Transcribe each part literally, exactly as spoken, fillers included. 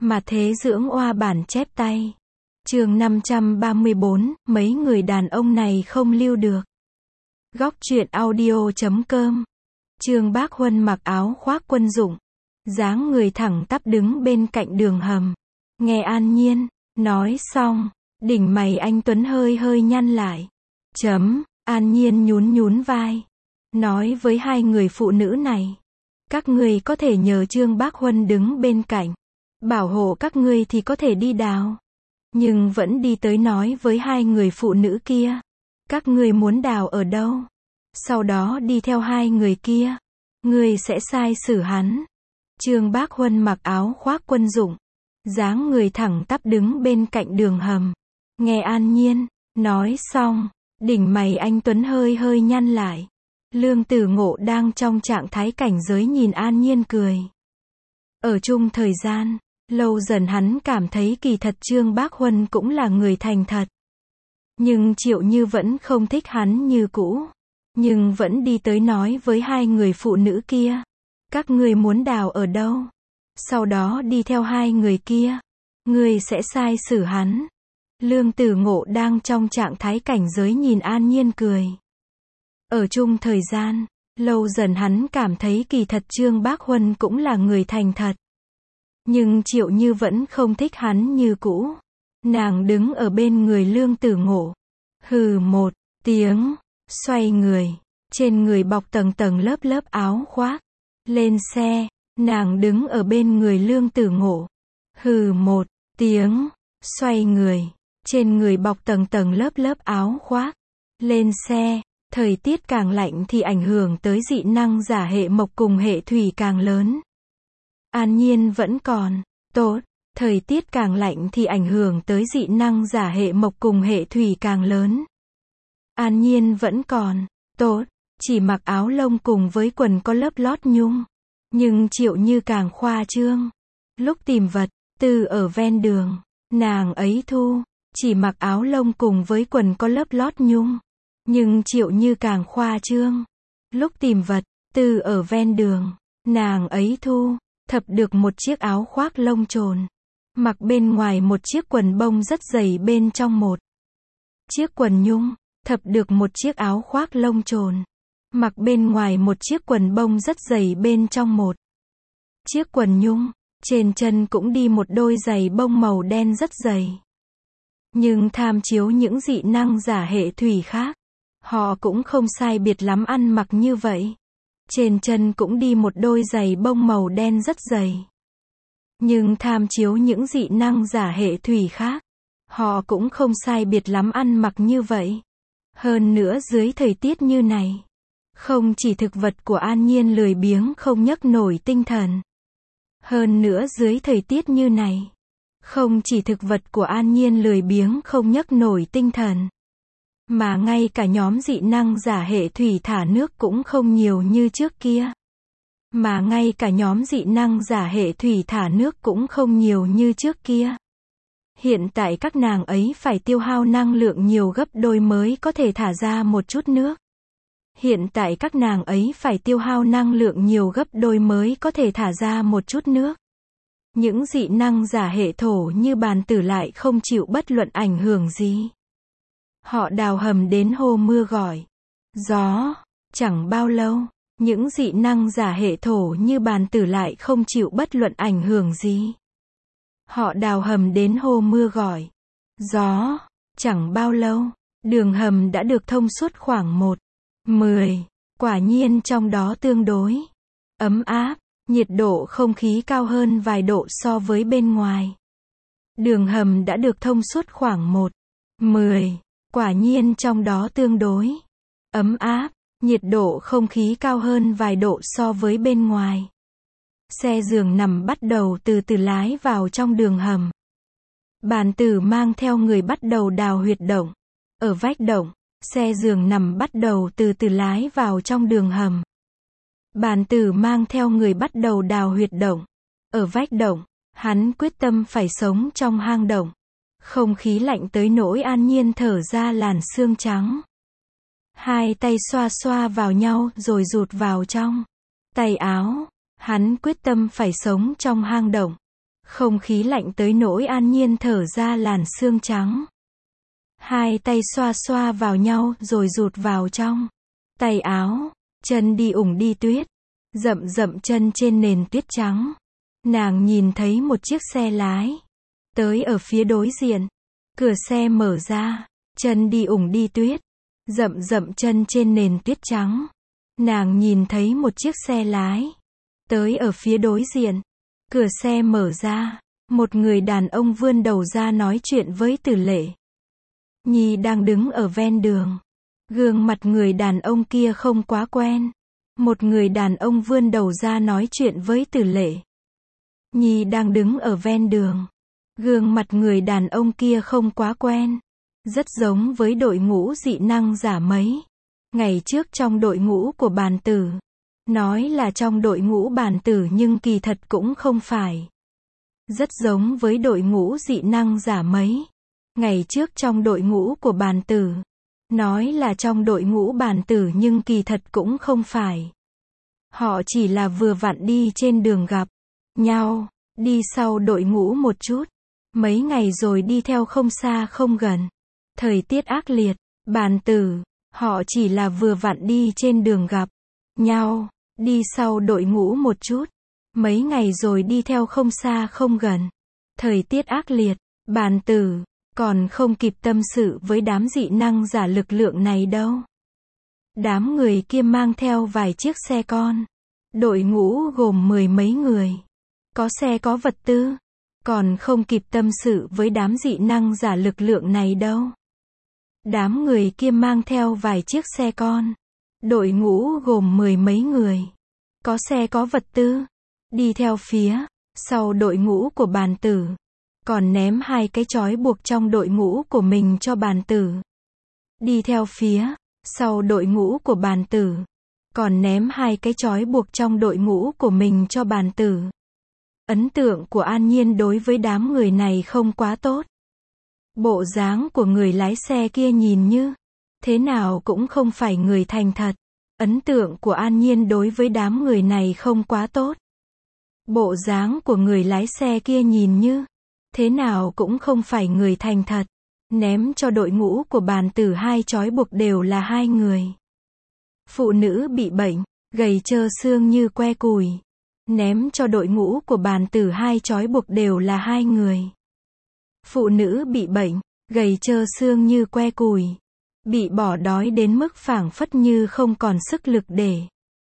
Mà thế dưỡng oa bản chép tay. Chương năm trăm ba mươi bốn, mấy người đàn ông này không lưu được. Góc truyện audio chấm com. Trương Bác Huân mặc áo khoác quân dụng, dáng người thẳng tắp đứng bên cạnh đường hầm. Nghe An Nhiên nói xong, đỉnh mày anh Tuấn hơi hơi nhăn lại. Chấm, An Nhiên nhún nhún vai, nói với hai người phụ nữ này, các ngươi có thể nhờ Trương Bác Huân đứng bên cạnh, bảo hộ các ngươi thì có thể đi đào. Nhưng vẫn đi tới nói với hai người phụ nữ kia, các ngươi muốn đào ở đâu? Sau đó đi theo hai người kia, ngươi sẽ sai xử hắn. Trương Bác Huân mặc áo khoác quân dụng, dáng người thẳng tắp đứng bên cạnh đường hầm. Nghe An Nhiên nói xong, đỉnh mày anh Tuấn hơi hơi nhăn lại. Lương Tử Ngộ đang trong trạng thái cảnh giới nhìn An Nhiên cười. Ở chung thời gian lâu dần hắn cảm thấy kỳ thật Trương Bác Huân cũng là người thành thật. Nhưng Triệu Như vẫn không thích hắn như cũ. Nhưng vẫn đi tới nói với hai người phụ nữ kia, các ngươi muốn đào ở đâu? Sau đó đi theo hai người kia, ngươi sẽ sai xử hắn. Lương Tử Ngộ đang trong trạng thái cảnh giới nhìn An Nhiên cười. Ở chung thời gian lâu dần hắn cảm thấy kỳ thật Trương Bác Huân cũng là người thành thật. Nhưng Triệu Như vẫn không thích hắn như cũ. Nàng đứng ở bên người Lương Tử Ngộ, hừ một tiếng, xoay người, trên người bọc tầng tầng lớp lớp áo khoác. Lên xe, nàng đứng ở bên người Lương Tử Ngộ, hừ một tiếng, xoay người, trên người bọc tầng tầng lớp lớp áo khoác. Lên xe, thời tiết càng lạnh thì ảnh hưởng tới dị năng giả hệ mộc cùng hệ thủy càng lớn. An Nhiên vẫn còn tốt, thời tiết càng lạnh thì ảnh hưởng tới dị năng giả hệ mộc cùng hệ thủy càng lớn. An Nhiên vẫn còn tốt, chỉ mặc áo lông cùng với quần có lớp lót nhung. Nhưng Triệu Như càng khoa trương. Lúc tìm vật tư ở ven đường, nàng ấy thu, chỉ mặc áo lông cùng với quần có lớp lót nhung. Nhưng Triệu Như càng khoa trương. Lúc tìm vật tư ở ven đường, nàng ấy thu thập được một chiếc áo khoác lông trồn, mặc bên ngoài một chiếc quần bông rất dày bên trong một chiếc quần nhung. Thập được một chiếc áo khoác lông trồn, mặc bên ngoài một chiếc quần bông rất dày bên trong một chiếc quần nhung. Trên chân cũng đi một đôi giày bông màu đen rất dày. Nhưng tham chiếu những dị năng giả hệ thủy khác, họ cũng không sai biệt lắm ăn mặc như vậy. Trên chân cũng đi một đôi giày bông màu đen rất dày. Nhưng tham chiếu những dị năng giả hệ thủy khác, họ cũng không sai biệt lắm ăn mặc như vậy. Hơn nữa dưới thời tiết như này, không chỉ thực vật của An Nhiên lười biếng không nhấc nổi tinh thần. Hơn nữa dưới thời tiết như này, không chỉ thực vật của An Nhiên lười biếng không nhấc nổi tinh thần, mà ngay cả nhóm dị năng giả hệ thủy thả nước cũng không nhiều như trước kia. Mà ngay cả nhóm dị năng giả hệ thủy thả nước cũng không nhiều như trước kia. Hiện tại các nàng ấy phải tiêu hao năng lượng nhiều gấp đôi mới có thể thả ra một chút nước. Hiện tại các nàng ấy phải tiêu hao năng lượng nhiều gấp đôi mới có thể thả ra một chút nước. Những dị năng giả hệ thổ như bàn tử lại không chịu bất luận ảnh hưởng gì. Họ đào hầm đến hô mưa gọi gió. Chẳng bao lâu, những dị năng giả hệ thổ như bàn tử lại không chịu bất luận ảnh hưởng gì. Họ đào hầm đến hô mưa gọi gió. Chẳng bao lâu, đường hầm đã được thông suốt khoảng một mười. Quả nhiên trong đó tương đối ấm áp, nhiệt độ không khí cao hơn vài độ so với bên ngoài. Đường hầm đã được thông suốt khoảng một mười. Quả nhiên trong đó tương đối ấm áp, nhiệt độ không khí cao hơn vài độ so với bên ngoài. Xe giường nằm bắt đầu từ từ lái vào trong đường hầm. Bàn tử mang theo người bắt đầu đào huyệt động. Ở vách động, xe giường nằm bắt đầu từ từ lái vào trong đường hầm. Bàn tử mang theo người bắt đầu đào huyệt động. Ở vách động, hắn quyết tâm phải sống trong hang động. Không khí lạnh tới nỗi An Nhiên thở ra làn sương trắng. Hai tay xoa xoa vào nhau rồi rụt vào trong tay áo. Hắn quyết tâm phải sống trong hang động. Không khí lạnh tới nỗi An Nhiên thở ra làn sương trắng. Hai tay xoa xoa vào nhau rồi rụt vào trong tay áo, chân đi ủng đi tuyết, dậm dậm chân trên nền tuyết trắng. Nàng nhìn thấy một chiếc xe lái tới ở phía đối diện. Cửa xe mở ra, chân đi ủng đi tuyết, dậm dậm chân trên nền tuyết trắng. Nàng nhìn thấy một chiếc xe lái tới ở phía đối diện. Cửa xe mở ra, một người đàn ông vươn đầu ra nói chuyện với Tử Lệ. Nhi đang đứng ở ven đường. Gương mặt người đàn ông kia không quá quen. Một người đàn ông vươn đầu ra nói chuyện với Tử Lệ. Nhi đang đứng ở ven đường. Gương mặt người đàn ông kia không quá quen. Rất giống với đội ngũ dị năng giả mấy ngày trước trong đội ngũ của bàn tử. Nói là trong đội ngũ bàn tử nhưng kỳ thật cũng không phải. Rất giống với đội ngũ dị năng giả mấy ngày trước trong đội ngũ của bàn tử. Nói là trong đội ngũ bàn tử nhưng kỳ thật cũng không phải. Họ chỉ là vừa vặn đi trên đường gặp nhau, đi sau đội ngũ một chút. Mấy ngày rồi đi theo không xa không gần. Thời tiết ác liệt, bàn tử, họ chỉ là vừa vặn đi trên đường gặp nhau, đi sau đội ngũ một chút. Mấy ngày rồi đi theo không xa không gần. Thời tiết ác liệt, bàn tử, còn không kịp tâm sự với đám dị năng giả lực lượng này đâu. Đám người kia mang theo vài chiếc xe con. Đội ngũ gồm mười mấy người. Có xe có vật tư. Còn không kịp tâm sự với đám dị năng giả lực lượng này đâu. Đám người kia mang theo vài chiếc xe con. Đội ngũ gồm mười mấy người. Có xe có vật tư. Đi theo phía sau đội ngũ của bàn tử. Còn ném hai cái trói buộc trong đội ngũ của mình cho bàn tử. Đi theo phía sau đội ngũ của bàn tử. Còn ném hai cái trói buộc trong đội ngũ của mình cho bàn tử. Ấn tượng của An Nhiên đối với đám người này không quá tốt. Bộ dáng của người lái xe kia nhìn như thế nào cũng không phải người thành thật. Ấn tượng của An Nhiên đối với đám người này không quá tốt. Bộ dáng của người lái xe kia nhìn như thế nào cũng không phải người thành thật. Ném cho đội ngũ của bàn tử hai trói buộc đều là hai người. Phụ nữ bị bệnh, gầy trơ xương như que củi. Ném cho đội ngũ của bàn tử hai trói buộc đều là hai người. Phụ nữ bị bệnh, gầy trơ xương như que củi. Bị bỏ đói đến mức phảng phất như không còn sức lực để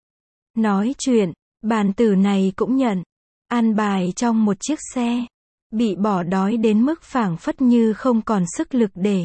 nói chuyện. Bàn tử này cũng nhận ăn bài trong một chiếc xe. Bị bỏ đói đến mức phảng phất như không còn sức lực để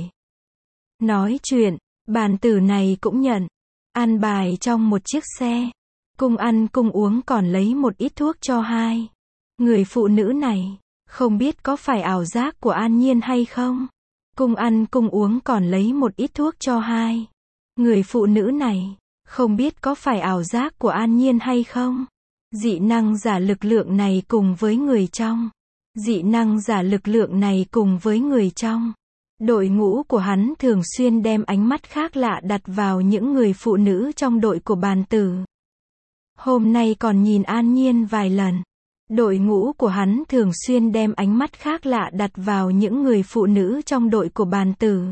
nói chuyện. Bàn tử này cũng nhận ăn bài trong một chiếc xe. Cùng ăn cùng uống còn lấy một ít thuốc cho hai người phụ nữ này. Không biết có phải ảo giác của An Nhiên hay không? Cùng ăn cùng uống còn lấy một ít thuốc cho hai người phụ nữ này. Không biết có phải ảo giác của An Nhiên hay không? Dị năng giả lực lượng này cùng với người trong. Dị năng giả lực lượng này cùng với người trong. Đội ngũ của hắn thường xuyên đem ánh mắt khác lạ đặt vào những người phụ nữ trong đội của bàn tử. Hôm nay còn nhìn An Nhiên vài lần. Đội ngũ của hắn thường xuyên đem ánh mắt khác lạ đặt vào những người phụ nữ trong đội của bàn tử.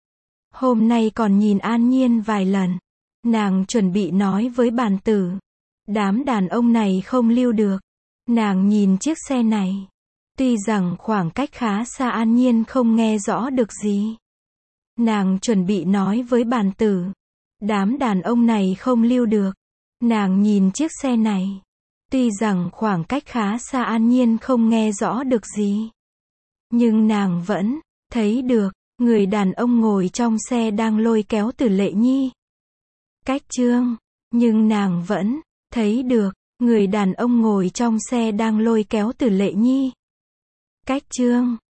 Hôm nay còn nhìn An Nhiên vài lần. Nàng chuẩn bị nói với bàn tử. Đám đàn ông này không lưu được. Nàng nhìn chiếc xe này. Tuy rằng khoảng cách khá xa An Nhiên không nghe rõ được gì. Nàng chuẩn bị nói với bàn tử. Đám đàn ông này không lưu được. Nàng nhìn chiếc xe này. Tuy rằng khoảng cách khá xa An Nhiên không nghe rõ được gì. Nhưng nàng vẫn thấy được. Người đàn ông ngồi trong xe đang lôi kéo Tử Lệ Nhi. Cách chương. Nhưng nàng vẫn thấy được. Người đàn ông ngồi trong xe đang lôi kéo Tử Lệ Nhi. Cách chương.